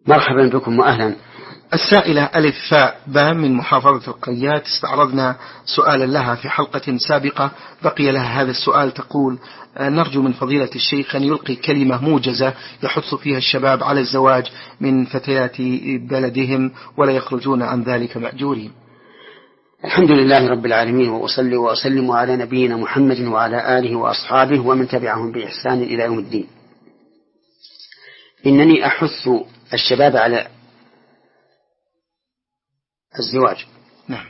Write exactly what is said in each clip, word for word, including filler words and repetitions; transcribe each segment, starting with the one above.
مرحبا بكم وأهلا. السائلة ألف فاء باء من محافظة القليات استعرضنا سؤالا لها في حلقة سابقة، بقي لها هذا السؤال. تقول: نرجو من فضيلة الشيخ أن يلقي كلمة موجزة يحث فيها الشباب على الزواج من فتيات بلدهم ولا يخرجون عن ذلك مأجورين. الحمد لله رب العالمين، وأصلي وأسلم على نبينا محمد وعلى آله وأصحابه ومن تبعهم بإحسان إلى يوم الدين. إنني أحث الشباب على الزواج، نعم،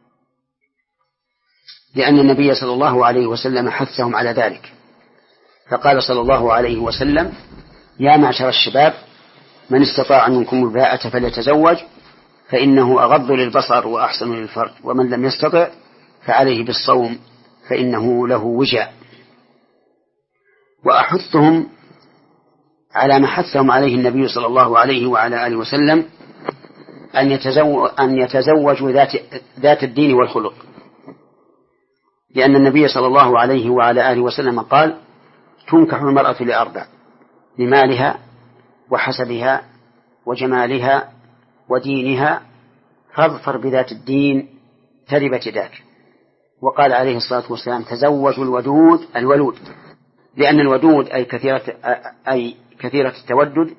لأن النبي صلى الله عليه وسلم حثهم على ذلك، فقال صلى الله عليه وسلم: يا معشر الشباب من استطاع منكم الباءة فليتزوج فإنه أغض للبصر وأحسن للفرج، ومن لم يستطع فعليه بالصوم فإنه له وجاء. وأحثهم على ما حثهم عليه النبي صلى الله عليه وعلى آله وسلم أن يتزوج أن يتزوجوا ذات ذات الدين والخلق، لأن النبي صلى الله عليه وعلى آله وسلم قال: تنكح المرأة لأربع: لمالها وحسبها وجمالها ودينها، فاظفر بذات الدين تربت يداك. وقال عليه الصلاة والسلام: تزوجوا الودود الولود، لأن الودود أي كثيرة أي كثيرة التودد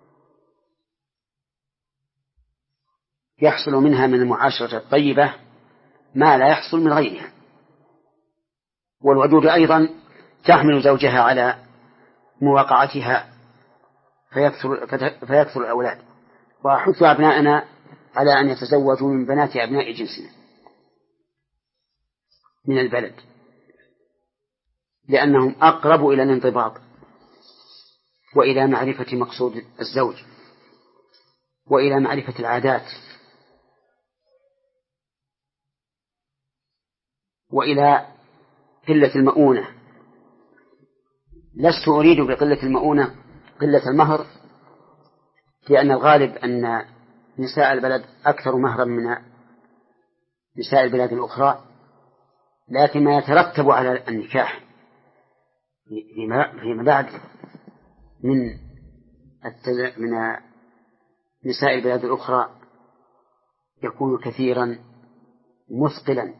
يحصل منها من المعاشرة الطيبة ما لا يحصل من غيرها، والودود أيضا تحمل زوجها على مواقعتها فيكثر, فيكثر الأولاد. وأحث أبناءنا على أن يتزوجوا من بنات أبناء جنسنا من البلد، لأنهم أقرب إلى الانضباط وإلى معرفة مقصود الزوج وإلى معرفة العادات وإلى قلة المؤونة. لست أريد بقلة المؤونة قلة المهر، لأن الغالب أن نساء البلد أكثر مهرا من نساء البلاد الأخرى، لكن ما يترتب على النكاح فيما بعد من من نساء البلاد الأخرى يكون كثيرا مثقلا،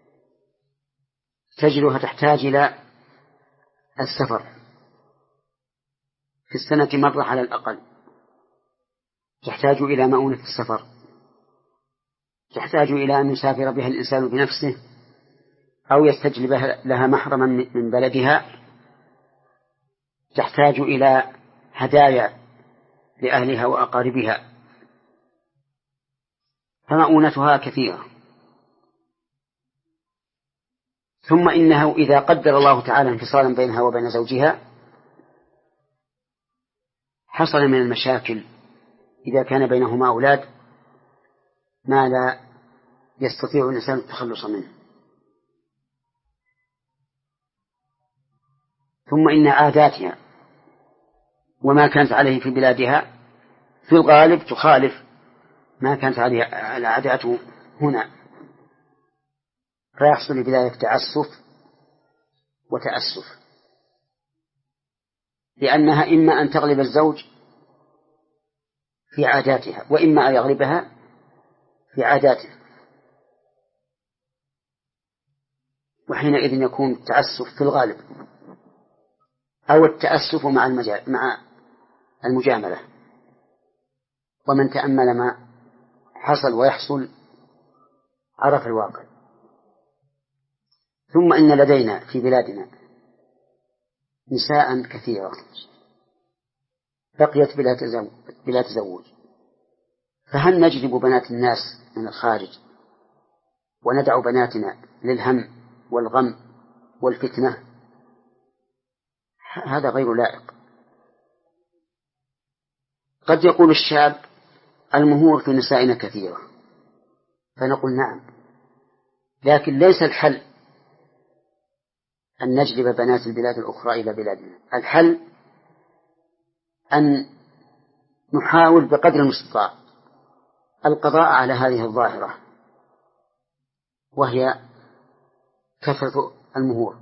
تجدها تحتاج إلى السفر في السنة مرة على الأقل، تحتاج إلى مؤونة السفر، تحتاج إلى أن يسافر بها الإنسان بنفسه أو يستجلب لها محرما من بلدها، تحتاج إلى هدايا لأهلها وأقاربها، فمؤونتها كثيرة. ثم إنه إذا قدر الله تعالى انفصالا بينها وبين زوجها حصل من المشاكل إذا كان بينهما أولاد ما لا يستطيع الإنسان التخلص منه. ثم إن عاداتها وما كانت عليه في بلادها في الغالب تخالف ما كانت عليه عاداته هنا، فيحصل بذلك تعسف وتأسف، لأنها إما أن تغلب الزوج في عاداتها وإما أن يغلبها في عاداته، وحينئذ يكون التعسف في الغالب أو التأسف مع مع المجاملة. ومن تأمل ما حصل ويحصل عرف الواقع. ثم إن لدينا في بلادنا نساء كثيرة بقيت بلا تزوج، فهل نجلب بنات الناس من الخارج وندع بناتنا للهم والغم والفتنة؟ هذا غير لائق. قد يقول الشاب: المهور في نسائنا كثيرة، فنقول: نعم، لكن ليس الحل أن نجلب بنات البلاد الأخرى إلى بلادنا. الحل أن نحاول بقدر المستطاع القضاء على هذه الظاهرة، وهي كثرة المهور،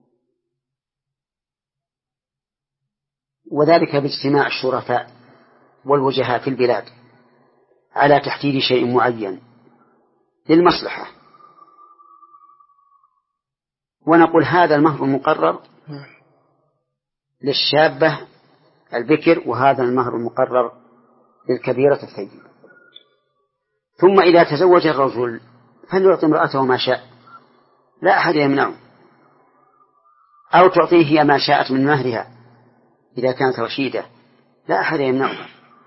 وذلك باجتماع الشرفاء والوجهاء في البلاد على تحديد شيء معين للمصلحة، ونقول هذا المهر المقرر للشابة البكر وهذا المهر المقرر للكبيرة الثيب. ثم إذا تزوج الرجل فليعطي امرأته ما شاء، لا أحد يمنعه، أو تعطيه هي ما شاءت من مهرها إذا كانت رشيدة، لا أحد يمنعها.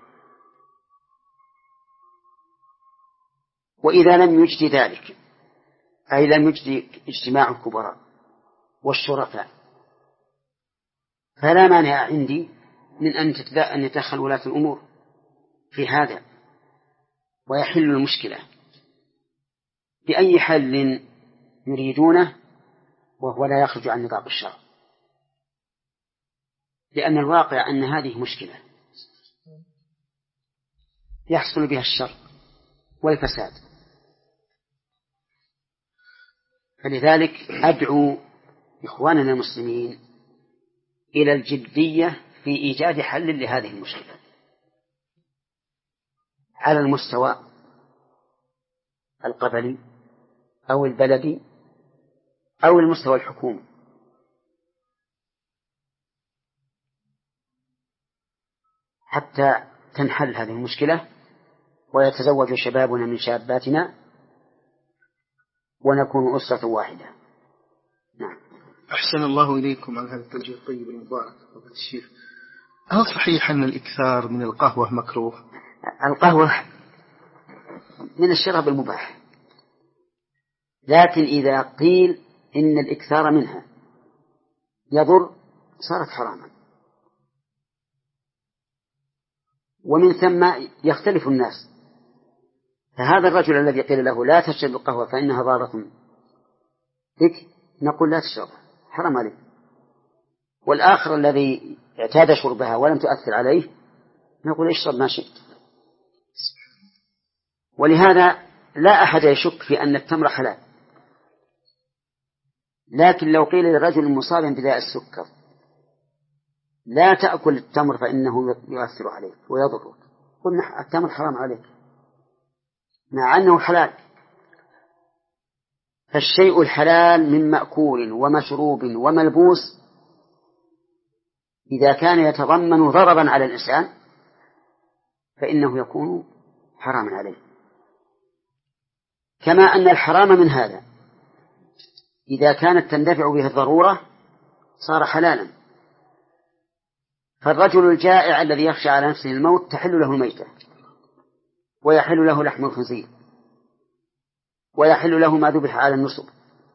وإذا لم يجد ذلك، أي لم يجد اجتماع الكبراء والشرفاء، فلا مانع عندي من أن يتدخل ولاة الأمور في هذا ويحل المشكلة بأي حل يريدونه وهو لا يخرج عن نطاق الشرع، لأن الواقع أن هذه مشكلة يحصل بها الشر والفساد. فلذلك أدعو إخواننا المسلمين إلى الجدية في إيجاد حل لهذه المشكلة على المستوى القبلي أو البلدي أو المستوى الحكومي، حتى تنحل هذه المشكلة ويتزوج شبابنا من شاباتنا ونكون أسرة واحدة. نعم. أحسن الله إليكم على هذا التوجيه الطيب المبارك فضيلة الشيخ. هل صحيح أن الإكثار من القهوة مكروه؟ القهوة من الشراب المباح، لكن إذا قيل إن الإكثار منها يضر صارت حراما، ومن ثم يختلف الناس. فهذا الرجل الذي قيل له لا تشرب القهوة فإنها ضارة بك، نقول لا تشربها حرام عليك، والآخر الذي اعتاد شربها ولم تؤثر عليه نقول اشرب ما شئت. ولهذا لا أحد يشك في أن التمر حلال، لكن لو قيل للرجل المصاب بداء السكر لا تأكل التمر فإنه يؤثر عليك ويضرك، قلنا التمر حرام عليك مع أنه حلال. فالشيء الحلال من مأكول ومشروب وملبوس إذا كان يتضمن ضررا على الإنسان فإنه يكون حراما عليه، كما أن الحرام من هذا إذا كانت تندفع به الضرورة صار حلالا. فالرجل الجائع الذي يخشى على نفسه الموت تحل له الميتة، ويحل له لحم الخنزير، ويحل له ما ذبح على النصب.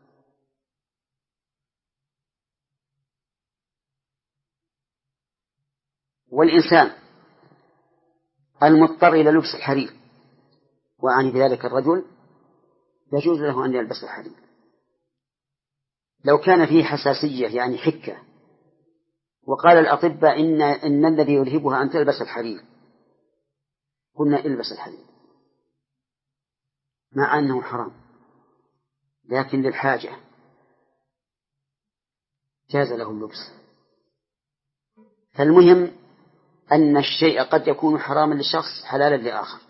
والإنسان المضطر إلى لبس الحرير، وعني بذلك الرجل، يجوز له أن يلبس الحرير لو كان فيه حساسية يعني حكة، وقال الأطباء إن, إن الذي يلهبها أن تلبس الحرير، قلنا البس الحرير مع أنه حرام، لكن للحاجة جاز له اللبس. فالمهم أن الشيء قد يكون حراما لشخص حلالا لآخر،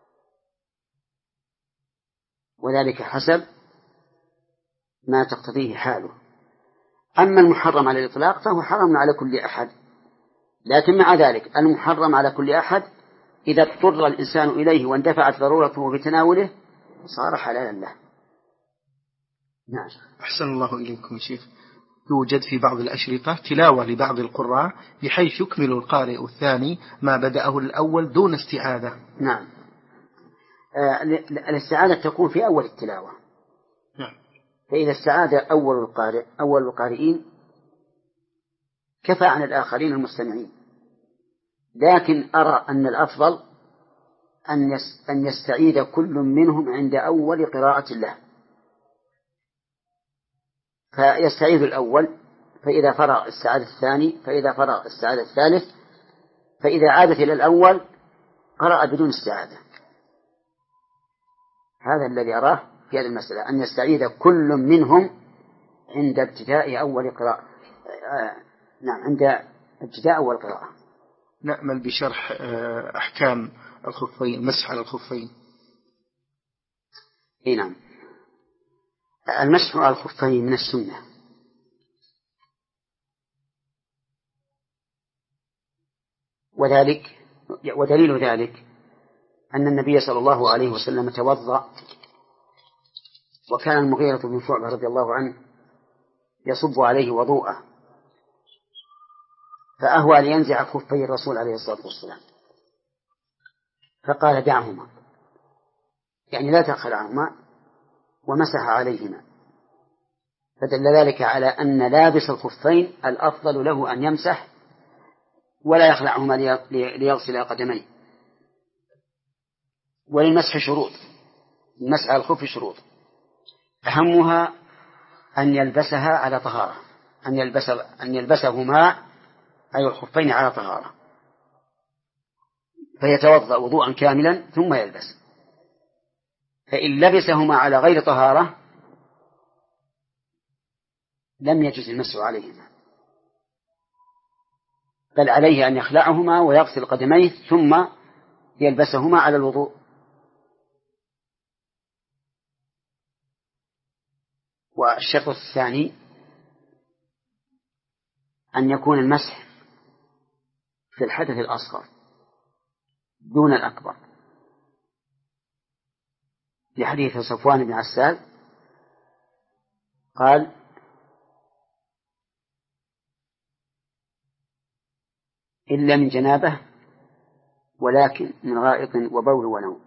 وذلك حسب ما تقتضيه حاله. أما المحرم على الإطلاق فهو حرام على كل أحد، لكن مع ذلك المحرم على كل أحد إذا اضطر الإنسان إليه واندفعت ضرورته بتناوله صار حلالا له. نعم. أحسن الله إليكم شيخ. يوجد في بعض الأشرطة تلاوة لبعض القراء بحيث يكمل القارئ الثاني ما بدأه الأول دون استعادة. نعم. آه الاستعادة تكون في أول التلاوة. نعم. فإذا استعاد أول القارئ أول القارئين كفى عن الآخرين المستمعين، لكن أرى أن الأفضل أن أن يستعيد كل منهم عند أول قراءة له، فيستعيد الأول، فإذا فرغ استعاد الثاني، فإذا فرغ استعاد الثالث، فإذا عادت إلى الأول قرأ بدون استعادة. هذا الذي أراه في هذه المسألة، أن يستعيد كل منهم عند ابتداء أول قراءة. آه نعم، عند ابتداء أول قراءة. نأمل بشرح أحكام الخفين، مسح على الخفين. إيه نعم. المسح على الخفين من السنة، وذلك ودليل ذلك أن النبي صلى الله عليه وسلم توضأ، وكان المغيرة بن شعبة رضي الله عنه يصب عليه وضوءه، فأهوى لينزع خفي الرسول عليه الصلاة والسلام، فقال دعهما، يعني لا تخلعهما، ومسح عليهما، فدل ذلك على أن لابس الخفين الأفضل له أن يمسح ولا يخلعهما ليغسل قدميه. وللمسح شروط، المسح على الخف شروط، أهمها أن يلبسها على طهارة، أن يلبس أن يلبسهما أي الخفين على طهارة، فيتوضأ وضوءا كاملا ثم يلبس. فإن لبسهما على غير طهارة لم يجوز المسح عليهما، بل عليه أن يخلعهما ويغسل قدميه ثم يلبسهما على الوضوء. والشرط الثاني أن يكون المسح في الحدث الأصغر دون الأكبر، في حديث صفوان بن عسال قال إلا من جنابه ولكن من غائط وبول ونوم،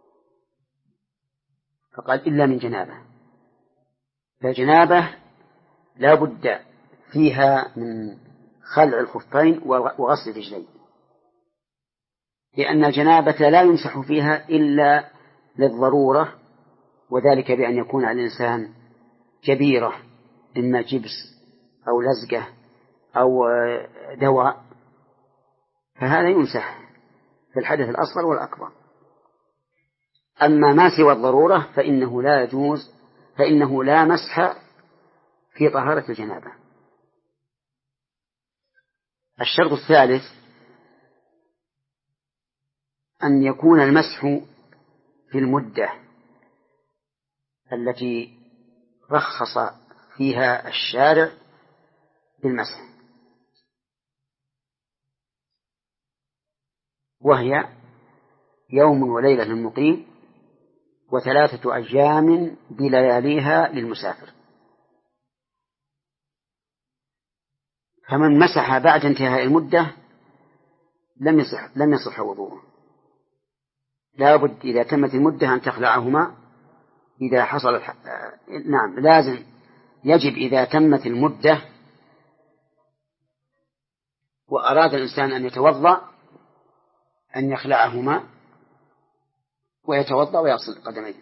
فقال إلا من جنابه، فجنابه لا بد فيها من خلع الخفين وغسل الرجلين، لأن الجنابة لا يمسح فيها إلا للضرورة، وذلك بأن يكون على الإنسان جبيرة، إما جبس أو لزقة أو دواء، فهذا يمسح في الحدث الأصغر والأكبر. أما ما سوى الضرورة فإنه لا يجوز، فإنه لا مسح في طهارة الجنابة. الشرط الثالث أن يكون المسح في المدة التي رخص فيها الشارع بالمسح، وهي يوم وليلة للمقيم وثلاثة أيام بلياليها للمسافر. فمن مسح بعد انتهاء المدة لم يصح لم يصح وضوءه، لا بد إذا تمت المدة أن تخلعهما. إذا حصل الح... نعم لازم يجب إذا تمت المدة وأراد الإنسان أن يتوضأ أن يخلعهما ويتوضأ ويغسل قدميه.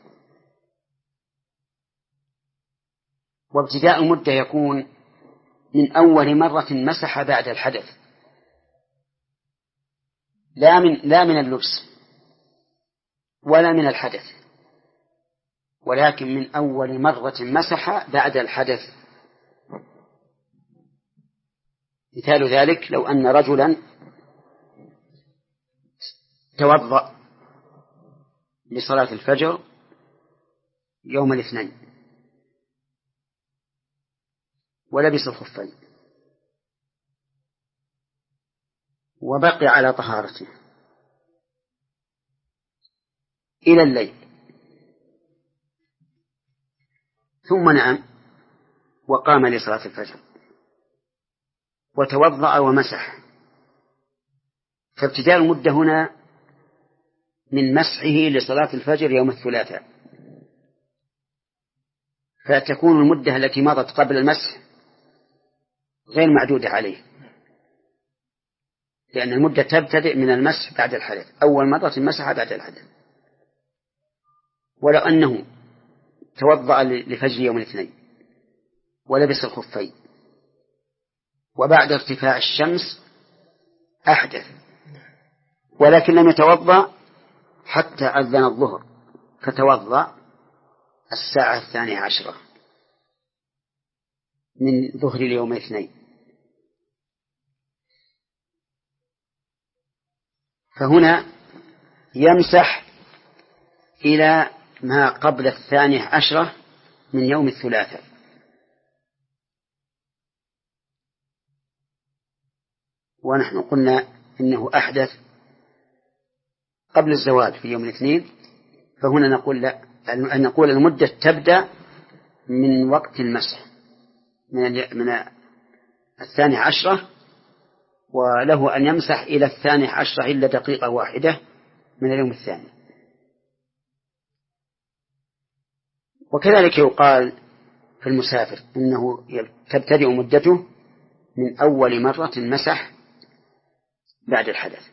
وابتداء المدة يكون من أول مرة مسح بعد الحدث، لا من لا من اللبس ولا من الحدث، ولكن من أول مرة مسح بعد الحدث. مثال ذلك لو أن رجلا توضأ لصلاة الفجر يوم الاثنين ولبس الخفين وبقي على طهارته إلى الليل، ثم نام وقام لصلاة الفجر وتوضأ ومسح، فابتداء المدة هنا من مسحه لصلاة الفجر يوم الثلاثاء، فتكون المدة التي مضت قبل المسح غير معدودة عليه، لأن المدة تبتدئ من المسح بعد الحدث، أول مرة مسح بعد الحدث. ولو أنه توضأ لفجر يوم الاثنين ولبس الخفين وبعد ارتفاع الشمس أحدث ولكن لم يتوضأ حتى أذن الظهر، فتوضأ الساعة الثانية عشرة من ظهر اليوم الاثنين، فهنا يمسح إلى ما قبل الثانية عشرة من يوم الثلاثاء، ونحن قلنا إنه أحدث قبل الزواج في يوم الاثنين، فهنا نقول لا، أن نقول المدة تبدأ من وقت المسح من من الثانية عشرة، وله أن يمسح إلى الثانية عشرة إلا دقيقة واحدة من اليوم الثاني. وكذلك يقال في المسافر إنه تبتدئ مدته من أول مرة مسح بعد الحدث.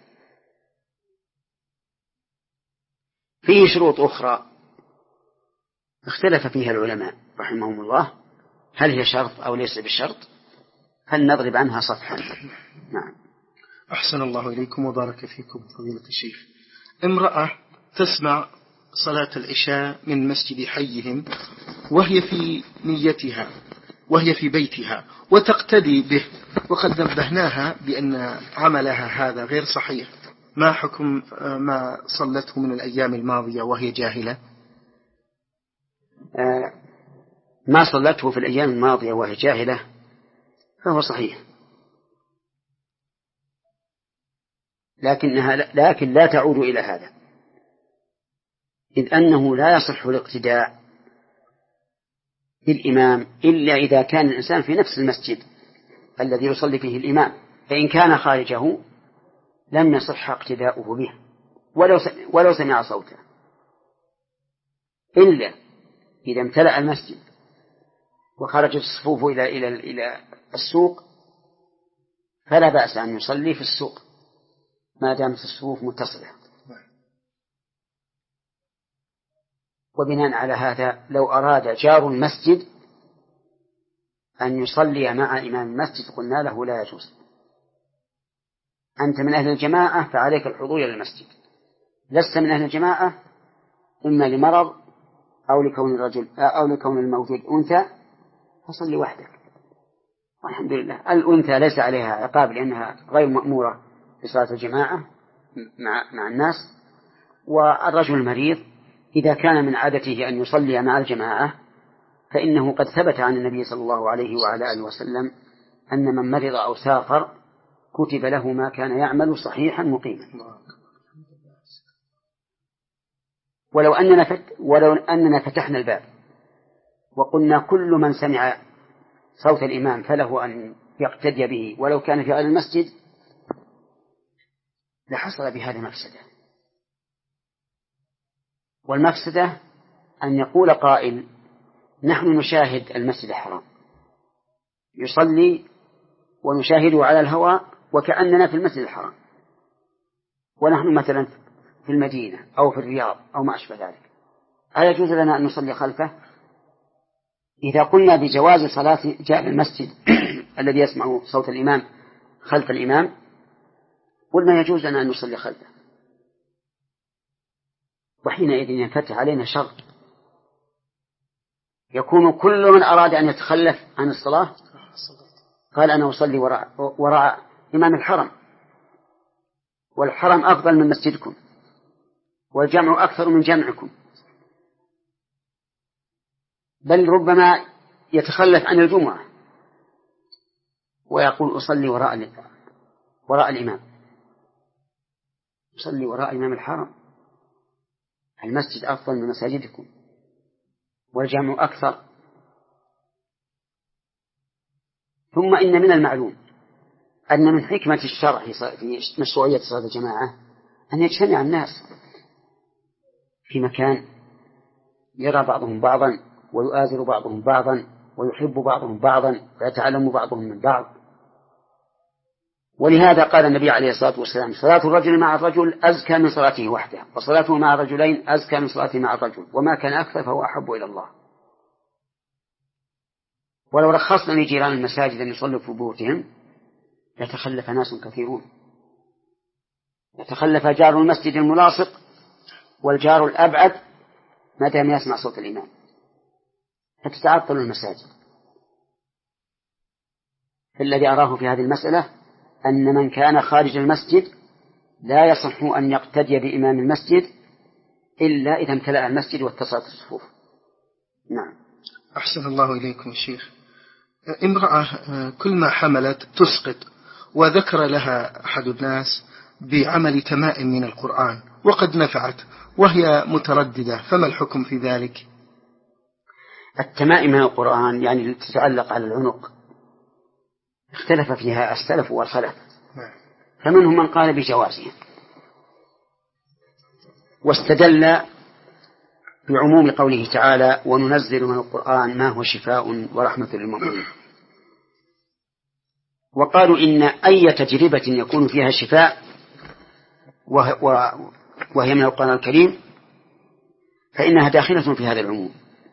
فيه شروط أخرى اختلف فيها العلماء رحمهم الله، هل هي شرط أو ليس بشرط؟ هل نضرب عنها صفحا؟ نعم. أحسن الله إليكم وبارك فيكم فضيلة الشيخ. امرأة تسمع صلاة العشاء من مسجد حيهم وهي في نيتها وهي في بيتها وتقتدي به، وقد نبهناها بأن عملها هذا غير صحيح، ما حكم ما صلته من الأيام الماضية وهي جاهلة؟ آه ما صلته في الأيام الماضية وهي جاهلة فهو صحيح، لكنها لكن لا تعود إلى هذا، إذ أنه لا يصح الاقتداء بالإمام إلا إذا كان الإنسان في نفس المسجد الذي يصلي فيه الإمام، فإن كان خارجه لم يصح اقتداؤه به ولو ولو سمع صوته، إلا إذا امتلأ المسجد وخرجت الصفوف إلى إلى إلى السوق فلا بأس أن يصلي في السوق ما دامت الصفوف متصلة. وبناء على هذا لو أراد جار المسجد أن يصلي مع إمام المسجد قلنا له لا يجوز، أنت من أهل الجماعة فعليك الحضور إلى المسجد، لست من أهل الجماعة إما لمرض أو لكون الرجل أو لكون الموجود أنثى فصلي وحدك، والحمد لله. الأنثى ليس عليها عقاب لأنها غير مأمورة بصلاة الجماعة مع مع الناس، والرجل المريض إذا كان من عادته أن يصلي مع الجماعة فإنه قد ثبت عن النبي صلى الله عليه وعلى آله وسلم أن من مرض أو سافر كتب له ما كان يعمل صحيحا مقيما. ولو أننا فت ولو أننا فتحنا الباب وقلنا كل من سمع صوت الإمام فله أن يقتدي به ولو كان في غير المسجد لحصل بهذا مفسدة، والمفسدة أن يقول قائل نحن نشاهد المسجد الحرام يصلي ونشاهده على الهواء وكأننا في المسجد الحرام، ونحن مثلا في المدينة أو في الرياض أو ما أشبه ذلك، أيجوز لنا أن نصلي خلفه؟ إذا قلنا بجواز صلاة جاء المسجد الذي يسمع صوت الإمام خلف الإمام قلنا يجوز لنا أن نصلي خلفه، وحينئذ ينفتح علينا شر، يكون كل من أراد أن يتخلف عن الصلاة قال أنا أصلي وراء, وراء إمام الحرم، والحرم أفضل من مسجدكم والجمع أكثر من جمعكم، بل ربما يتخلف عن الجمعة ويقول أصلي وراء وراء الإمام، أصلي وراء إمام الحرم، المسجد أفضل من مساجدكم والجمع أكثر. ثم إن من المعلوم أن من حكمة الشرع في مشروعية صلاة الجماعة أن يجتمع الناس في مكان يرى بعضهم بعضا ويؤازر بعضهم بعضا ويحب بعضهم بعضا ويتعلم بعضهم من بعض. ولهذا قال النبي عليه الصلاة والسلام صلاة الرجل مع الرجل أزكى من صلاته وحده، وصلاته مع الرجلين أزكى من صلاته مع الرجل، وما كان أكثر فهو أحب إلى الله. ولو رخصنا لجيران المساجد أن يصلوا في بيوتهم يتخلف ناس كثيرون، يتخلف جار المسجد الملاصق والجار الأبعد ما دام يسمع صوت الإمام فتتعطل المساجد. فالذي أراه في هذه المسألة أن من كان خارج المسجد لا يصح أن يقتدي بإمام المسجد إلا إذا امتلأ المسجد واتصلت الصفوف. نعم. أحسن الله إليكم الشيخ. امرأة كل ما حملت تسقط، وذكر لها أحد الناس بعمل تمائم من القرآن وقد نفعت وهي مترددة، فما الحكم في ذلك؟ التمائم من القرآن يعني التي تتعلق على العنق اختلف فيها السلف والخلف، فمنهم من قال بجوازها واستدل بعموم قوله تعالى وننزل من القرآن ما هو شفاء ورحمة للمؤمنين، وقالوا إن أي تجربة يكون فيها شفاء وهي من القرآن الكريم فإنها داخلة في هذا العموم.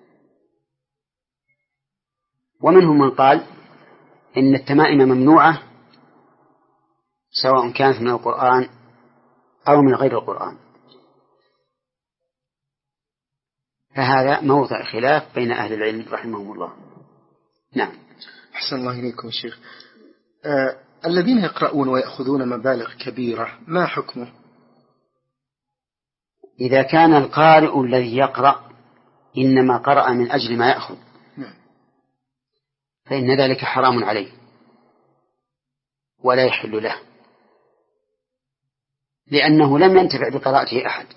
ومنهم من قال إن التمائم ممنوعة سواء كانت من القرآن أو من غير القرآن، فهذا موضع خلاف بين أهل العلم رحمهم الله. نعم. أحسن الله إليكم الشيخ. آه الذين يقرؤون ويأخذون مبالغ كبيرة ما حكمه؟ إذا كان القارئ الذي يقرأ إنما قرأ من أجل ما يأخذ فإن ذلك حرام عليه ولا يحل له، لأنه لم ينتفع بقراءته أحد،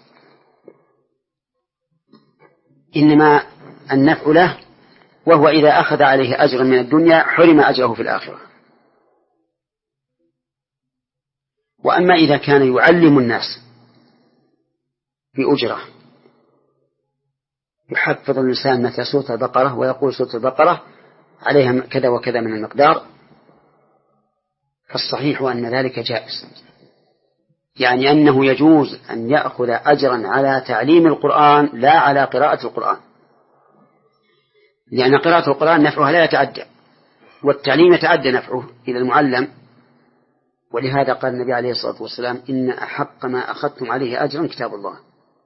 إنما النفع له، وهو إذا أخذ عليه أجرا من الدنيا حرم أجره في الآخرة. وأما إذا كان يعلم الناس بأجرة، يحفظ الإنسان مثل سورة البقرة ويقول سورة البقرة عليها كذا وكذا من المقدار، فالصحيح أن ذلك جائز، يعني أنه يجوز أن يأخذ أجرا على تعليم القرآن لا على قراءة القرآن، لأن قراءة القرآن نفعها لا يتعدى، والتعليم يتعدى نفعه إلى المعلم. ولهذا قال النبي عليه الصلاة والسلام إن أحق ما أخذتم عليه أجرا كتاب الله،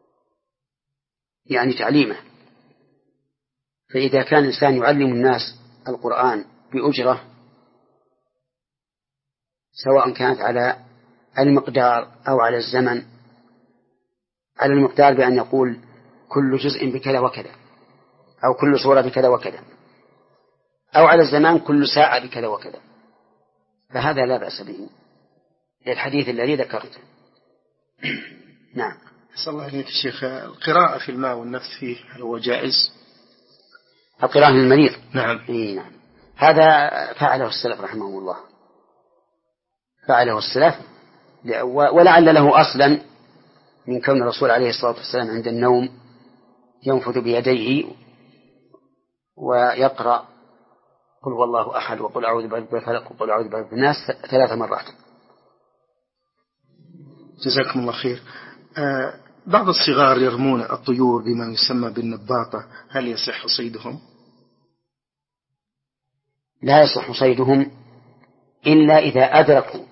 يعني تعليمه. فإذا كان الإنسان يعلم الناس القرآن بأجرة سواء كانت على المقدار أو على الزمن، على المقدار بأن يقول كل جزء بكذا وكذا أو كل سورة بكذا وكذا، أو على الزمان كل ساعة بكذا وكذا، فهذا لا بأس به للحديث الذي ذكرته. نعم. صلى الله عليه الشيخ. القراءة في الماء والنفس فيه هل هو جائز؟ القراءة للمريض؟ نعم. إيه نعم. هذا فعله السلف رحمه الله، فعله السلف، ولعل له أصلا من كون الرسول عليه الصلاة والسلام عند النوم ينفذ بيديه ويقرأ قل والله أحد وقل أعوذ برب الفلق وقل أعوذ برب الناس ثلاث مرات. جزاكم الله خير. آه بعض الصغار يرمون الطيور بما يسمى بالنباطة، هل يصح صيدهم؟ لا يصح صيدهم إلا إذا أدركوا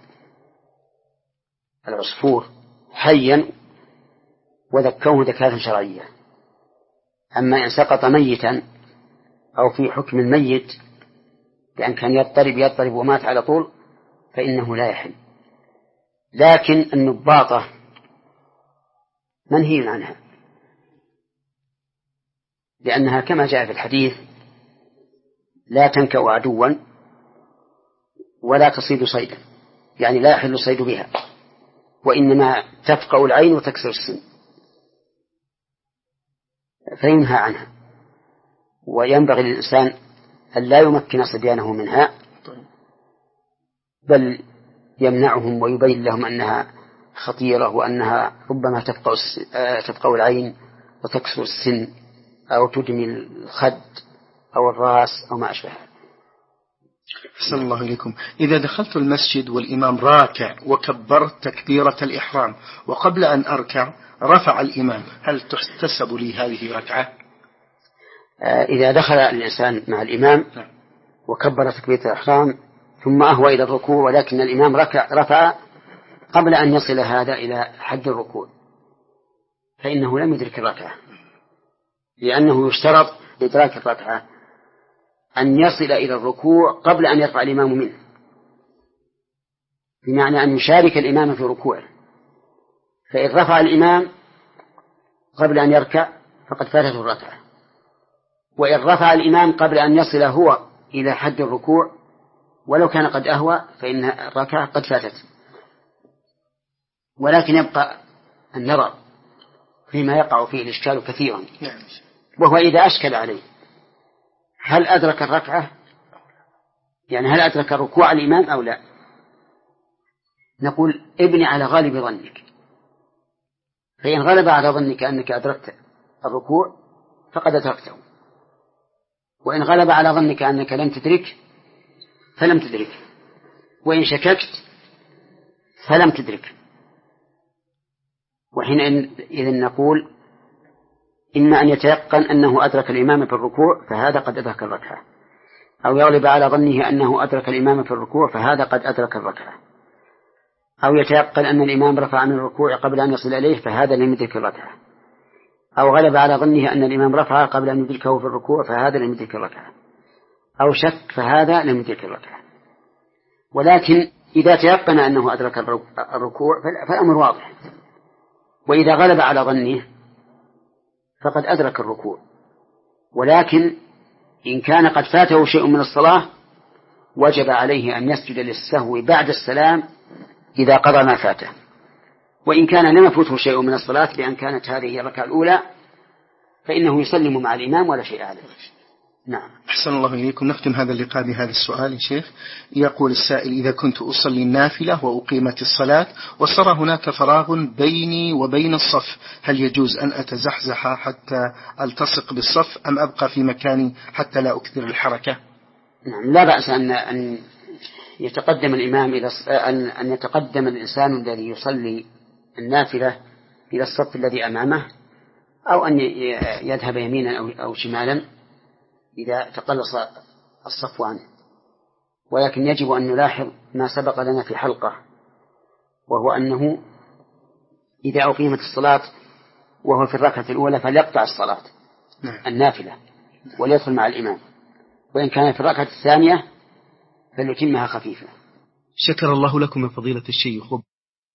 العصفور حيا وذكوه ذكاة شرعية. أما إن سقط ميتا أو في حكم الميت بأن كان يضطرب يضطرب ومات على طول فإنه لا يحل. لكن النباطة منهي عنها، لأنها كما جاء في الحديث لا تنكأ عدوا ولا تصيد صيدا، يعني لا يحل الصيد بها، وإنما تفقأ العين وتكسر السن، فينهى عنها. وينبغي للإنسان أن لا يمكن صبيانه منها، بل يمنعهم ويبين لهم أنها خطيرة وأنها ربما تفقأ تفقأ العين وتكسر السن أو تدمي الخد أو الرأس أو ما أشبه. أحسن الله إليكم. إذا دخلت المسجد والإمام راكع وكبرت تكبيرة الإحرام وقبل أن أركع رفع الإمام، هل تحتسب لي هذه ركعة؟ إذا دخل الإنسان مع الإمام وكبر تكبيرة الإحرام ثم أهوى إلى الركوع ولكن الإمام ركع رفع قبل أن يصل هذا إلى حد الركوع فإنه لم يدرك الركعة، لأنه يشترط إدراك الركعة أن يصل إلى الركوع قبل أن يرفع الإمام منه، بمعنى أن يشارك الإمام في ركوعه، فإن رفع الإمام قبل أن يركع فقد فاتته الركعة، وإن رفع الإمام قبل أن يصل هو إلى حد الركوع ولو كان قد أهوى فإن الركعة قد فاتت. ولكن يبقى النظر فيما يقع فيه الإشكال كثيرا، وهو إذا أشكل عليه هل أدرك الركعة، يعني هل أدرك ركوع الإمام أو لا؟ نقول ابني على غالب ظنك، فإن غلب على ظنك أنك أدركت الركوع فقد أدركته، وإن غلب على ظنك أنك لم تدرك فلم تدرك، وإن شككت فلم تدرك. وحينئذ نقول إما أن يتيقن أنه أدرك الإمام في الركوع فهذا قد أدرك الركعة، أو يغلب على ظنه أنه أدرك الإمام في الركوع فهذا قد أدرك الركعة، أو يتيقن أن الإمام رفع من الركوع قبل أن يصل إليه فهذا لم يدرك الركعة، أو غلب على ظنه أن الإمام رفع قبل أن يدركه في الركوع فهذا لم يدرك الركعة، أو شك فهذا لم يدرك الركعة. ولكن إذا تيقن أنه أدرك الركوع فالأمر واضح، وإذا غلب على ظنه فقد أدرك الركوع، ولكن إن كان قد فاته شيء من الصلاة وجب عليه أن يسجد للسهو بعد السلام إذا قضى ما فاته، وإن كان لم يفوته شيء من الصلاة بأن كانت هذه الركعة الأولى فإنه يسلم مع الإمام ولا شيء عليه. نعم. أحسن الله إليكم. نختم هذا اللقاء بهذا السؤال يا شيخ. يقول السائل: إذا كنت أصلي النافلة وأقيمت الصلاة وصار هناك فراغ بيني وبين الصف، هل يجوز أن أتزحزح حتى ألتصق بالصف أم أبقى في مكاني حتى لا أكثر الحركة؟ نعم، لا بأس أن أن يتقدم الإمام إلى أن أن يتقدم الإنسان الذي يصلي النافلة إلى الصف الذي أمامه، أو أن يذهب يمينا أو أو شمالا إذا تقلص الصف عنه. ولكن يجب أن نلاحظ ما سبق لنا في حلقة، وهو أنه إذا أقيمت الصلاة وهو في الركعة الأولى فليقطع الصلاة النافلة وليدخل مع الإمام، وإن كان في الركعة الثانية فليتمها خفيفة. شكر الله لكم من فضيلة الشيخ.